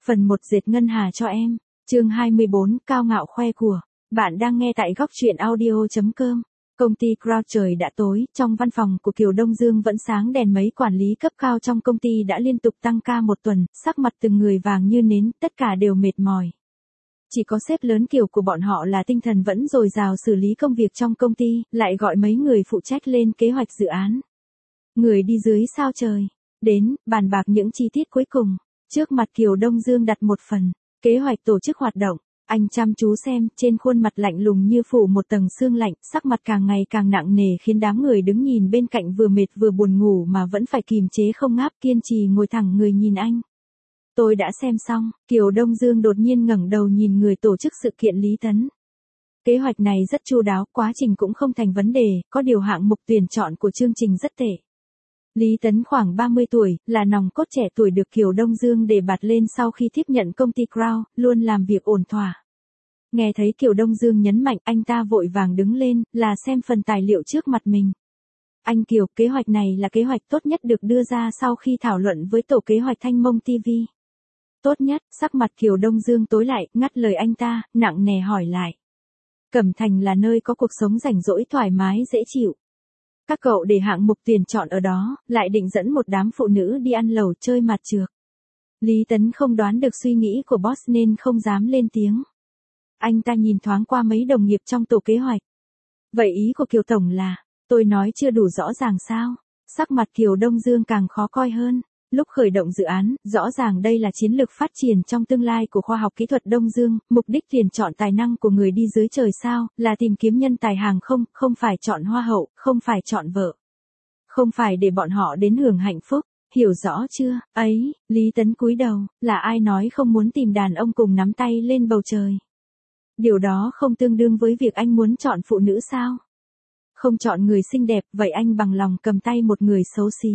Phần 1 dệt ngân hà cho em. Chương 24, cao ngạo khoe của. Bạn đang nghe tại góc truyện audio.com. Công ty Crown trời đã tối, trong văn phòng của Kiều Đông Dương vẫn sáng đèn, mấy quản lý cấp cao trong công ty đã liên tục tăng ca một tuần, sắc mặt từng người vàng như nến, tất cả đều mệt mỏi. Chỉ có sếp lớn Kiều của bọn họ là tinh thần vẫn dồi dào xử lý công việc trong công ty, lại gọi mấy người phụ trách lên kế hoạch dự án. Người đi dưới sao trời, đến, bàn bạc những chi tiết cuối cùng. Trước mặt Kiều Đông Dương đặt một phần kế hoạch tổ chức hoạt động. Anh chăm chú xem, trên khuôn mặt lạnh lùng như phủ một tầng sương lạnh, sắc mặt càng ngày càng nặng nề khiến đám người đứng nhìn bên cạnh vừa mệt vừa buồn ngủ mà vẫn phải kìm chế không ngáp, kiên trì ngồi thẳng người nhìn anh. Tôi đã xem xong. Kiều Đông Dương đột nhiên ngẩng đầu nhìn người tổ chức sự kiện Lý Tấn. Kế hoạch này rất chu đáo, quá trình cũng không thành vấn đề, có điều hạng mục tuyển chọn của chương trình rất tệ. Lý Tấn khoảng 30 tuổi, là nòng cốt trẻ tuổi được Kiều Đông Dương đề bạt lên sau khi tiếp nhận công ty Crown, luôn làm việc ổn thỏa. Nghe thấy Kiều Đông Dương nhấn mạnh, anh ta vội vàng đứng lên, là xem phần tài liệu trước mặt mình. Anh Kiều, kế hoạch này là kế hoạch tốt nhất được đưa ra sau khi thảo luận với tổ kế hoạch Thanh Mông TV. Tốt nhất, sắc mặt Kiều Đông Dương tối lại, ngắt lời anh ta, nặng nề hỏi lại. Cẩm Thành là nơi có cuộc sống rảnh rỗi thoải mái dễ chịu. Các cậu để hạng mục tuyển chọn ở đó, lại định dẫn một đám phụ nữ đi ăn lẩu chơi mặt trược. Lý Tấn không đoán được suy nghĩ của boss nên không dám lên tiếng. Anh ta nhìn thoáng qua mấy đồng nghiệp trong tổ kế hoạch. Vậy ý của Kiều Tổng là, tôi nói chưa đủ rõ ràng sao? Sắc mặt Kiều Đông Dương càng khó coi hơn. Lúc khởi động dự án, rõ ràng đây là chiến lược phát triển trong tương lai của khoa học kỹ thuật Đông Dương, mục đích tuyển chọn tài năng của người đi dưới trời sao, là tìm kiếm nhân tài hàng không, không phải chọn hoa hậu, không phải chọn vợ. Không phải để bọn họ đến hưởng hạnh phúc, hiểu rõ chưa? Ấy, Lý Tấn cúi đầu, là ai nói không muốn tìm đàn ông cùng nắm tay lên bầu trời? Điều đó không tương đương với việc anh muốn chọn phụ nữ sao? Không chọn người xinh đẹp, vậy anh bằng lòng cầm tay một người xấu xí.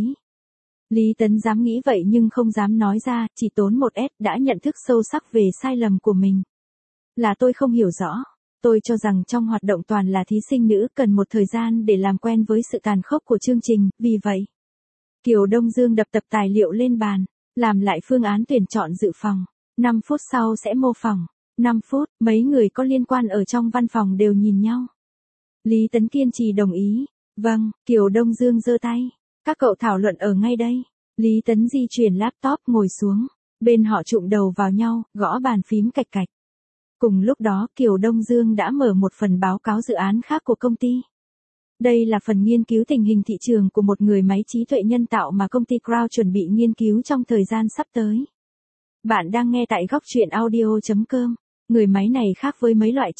Lý Tấn dám nghĩ vậy nhưng không dám nói ra, chỉ tốn một S đã nhận thức sâu sắc về sai lầm của mình. Là tôi không hiểu rõ. Tôi cho rằng trong hoạt động toàn là thí sinh nữ cần một thời gian để làm quen với sự tàn khốc của chương trình, vì vậy. Kiều Đông Dương đập tập tài liệu lên bàn, làm lại phương án tuyển chọn dự phòng. 5 phút sau sẽ mô phỏng. 5 phút, mấy người có liên quan ở trong văn phòng đều nhìn nhau. Lý Tấn kiên trì đồng ý. Vâng, Kiều Đông Dương giơ tay. Các cậu thảo luận ở ngay đây. Lý Tấn di chuyển laptop ngồi xuống. Bên họ chụm đầu vào nhau, gõ bàn phím cạch cạch. Cùng lúc đó Kiều Đông Dương đã mở một phần báo cáo dự án khác của công ty. Đây là phần nghiên cứu tình hình thị trường của một người máy trí tuệ nhân tạo mà công ty Crown chuẩn bị nghiên cứu trong thời gian sắp tới. Bạn đang nghe tại góc truyện audio.com. Người máy này khác với mấy loại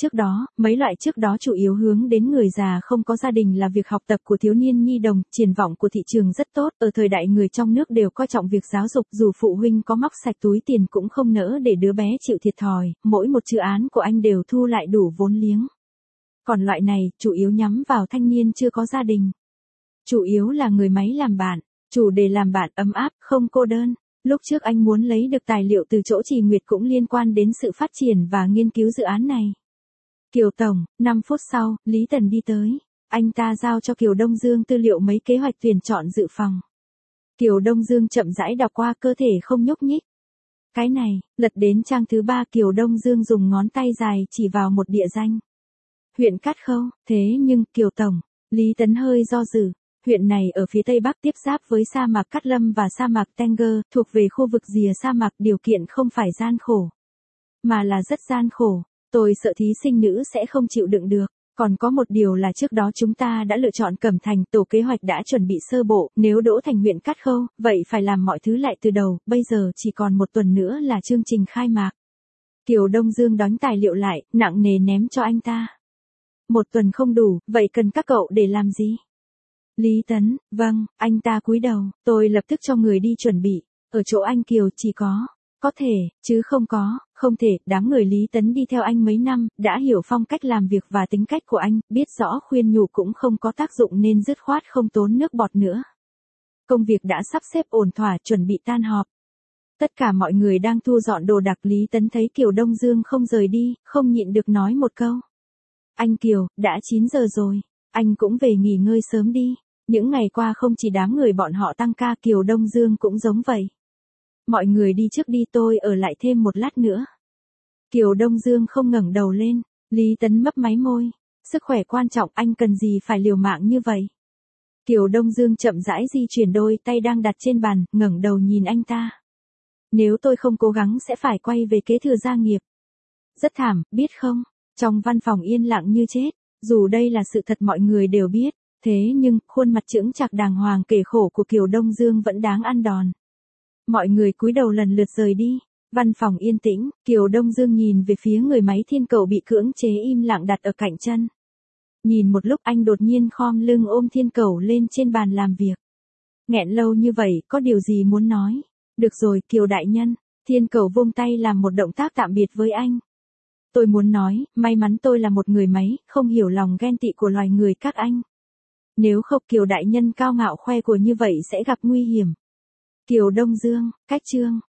trước đó chủ yếu hướng đến người già không có gia đình, là việc học tập của thiếu niên nhi đồng, triển vọng của thị trường rất tốt, ở thời đại người trong nước đều coi trọng việc giáo dục, dù phụ huynh có móc sạch túi tiền cũng không nỡ để đứa bé chịu thiệt thòi, mỗi một dự án của anh đều thu lại đủ vốn liếng. Còn loại này, chủ yếu nhắm vào thanh niên chưa có gia đình. Chủ yếu là người máy làm bạn, chủ đề làm bạn ấm áp, không cô đơn. Lúc trước anh muốn lấy được tài liệu từ chỗ Trì Nguyệt cũng liên quan đến sự phát triển và nghiên cứu dự án này. Kiều Tổng, 5 phút sau, Lý Tần đi tới. Anh ta giao cho Kiều Đông Dương tư liệu mấy kế hoạch tuyển chọn dự phòng. Kiều Đông Dương chậm rãi đọc qua, cơ thể không nhúc nhích. Cái này, lật đến trang thứ 3, Kiều Đông Dương dùng ngón tay dài chỉ vào một địa danh. Huyện Cát Khâu, thế nhưng, Kiều Tổng, Lý Tấn hơi do dự. Huyện này ở phía tây bắc tiếp giáp với sa mạc Cát Lâm và sa mạc Tenger, thuộc về khu vực rìa sa mạc, điều kiện không phải gian khổ, mà là rất gian khổ. Tôi sợ thí sinh nữ sẽ không chịu đựng được. Còn có một điều là trước đó chúng ta đã lựa chọn Cẩm Thành, tổ kế hoạch đã chuẩn bị sơ bộ, nếu đỗ thành huyện Cát Khâu, vậy phải làm mọi thứ lại từ đầu, bây giờ chỉ còn một tuần nữa là chương trình khai mạc. Kiều Đông Dương đóng tài liệu lại, nặng nề ném cho anh ta. Một tuần không đủ, vậy cần các cậu để làm gì? Lý Tấn, vâng, anh ta cúi đầu, tôi lập tức cho người đi chuẩn bị, ở chỗ anh Kiều chỉ có thể, chứ không thể, đám người Lý Tấn đi theo anh mấy năm, đã hiểu phong cách làm việc và tính cách của anh, biết rõ khuyên nhủ cũng không có tác dụng nên dứt khoát không tốn nước bọt nữa. Công việc đã sắp xếp ổn thỏa, chuẩn bị tan họp. Tất cả mọi người đang thu dọn đồ đạc, Lý Tấn thấy Kiều Đông Dương không rời đi, không nhịn được nói một câu. Anh Kiều, đã 9 giờ rồi, anh cũng về nghỉ ngơi sớm đi. Những ngày qua không chỉ đám người bọn họ tăng ca, Kiều Đông Dương cũng giống vậy. Mọi người đi trước đi, tôi ở lại thêm một lát nữa. Kiều Đông Dương không ngẩng đầu lên, Lý Tấn mấp máy môi. Sức khỏe quan trọng, anh cần gì phải liều mạng như vậy? Kiều Đông Dương chậm rãi di chuyển đôi tay đang đặt trên bàn, ngẩng đầu nhìn anh ta. Nếu tôi không cố gắng sẽ phải quay về kế thừa gia nghiệp. Rất thảm, biết không? Trong văn phòng yên lặng như chết, dù đây là sự thật mọi người đều biết, thế nhưng khuôn mặt chững chạc đàng hoàng kể khổ của Kiều Đông Dương vẫn đáng ăn đòn. Mọi người cúi đầu lần lượt rời đi. Văn phòng yên tĩnh, Kiều Đông Dương nhìn về phía người máy thiên cầu bị cưỡng chế im lặng đặt ở cạnh chân. Nhìn một lúc anh đột nhiên khom lưng ôm thiên cầu lên trên bàn làm việc. Nghẹn lâu như vậy, có điều gì muốn nói? Được rồi, Kiều đại nhân. Thiên cầu vung tay làm một động tác tạm biệt với anh. Tôi muốn nói, may mắn tôi là một người máy, không hiểu lòng ghen tị của loài người các anh. Nếu không Kiều đại nhân cao ngạo khoe của như vậy sẽ gặp nguy hiểm. Kiều Đông Dương, cách chương.